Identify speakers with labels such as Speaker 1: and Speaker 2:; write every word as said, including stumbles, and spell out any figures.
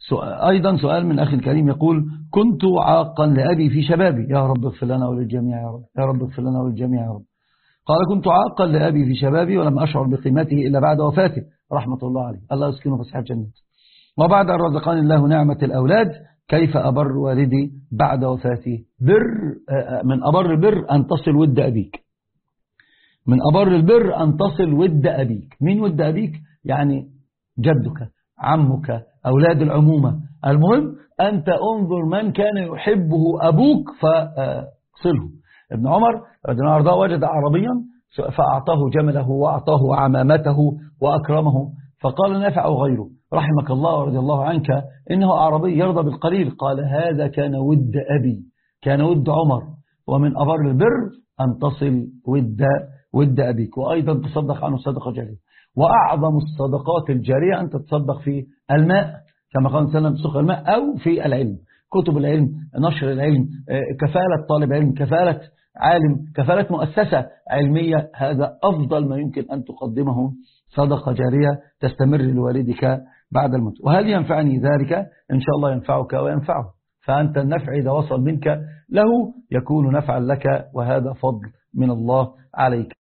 Speaker 1: أيضا سؤال من أخي الكريم يقول: كنت عاقا لأبي في شبابي، يا رب اغفر لنا وللجميع يا رب، يا رب اغفر لنا وللجميع يا رب. قال: كنت عاقا لأبي في شبابي ولم أشعر بقيمته إلا بعد وفاته رحمة الله عليه، الله يسكنه في صحة جنة. وبعد أن رزقني الله نعمة الأولاد كيف أبر والدي بعد وفاته؟ بر من أبر البر أن تصل ود أبيك، من أبر البر أن تصل ود أبيك. مين ود أبيك؟ يعني جدك، عمك، أولاد العمومة. المهم أنت انظر من كان يحبه أبوك فصله. ابن عمر رضي الله عنه وجد عربيا فأعطاه جمله وأعطاه عمامته وأكرمه، فقال نافع غيره: رحمك الله ورضي الله عنك إنه عربي يرضى بالقليل. قال: هذا كان ود أبي، كان ود عمر. ومن أبر البر أن تصل ود ود أبيك، وأيضا تصدق عنه صدقة جارية. وأعظم الصدقات الجارية أن تتصدق في الماء كما قال صلى الله عليه وسلم: سخ الماء، أو في العلم، كتب العلم، نشر العلم، كفالة طالب علم، كفالة عالم، كفالة مؤسسة علمية. هذا أفضل ما يمكن أن تقدمه صدقة جارية تستمر لوالدك بعد الموت. وهل ينفعني ذلك؟ إن شاء الله ينفعك وينفعه، فأنت النفع إذا وصل منك له يكون نفعا لك، وهذا فضل من الله عليك.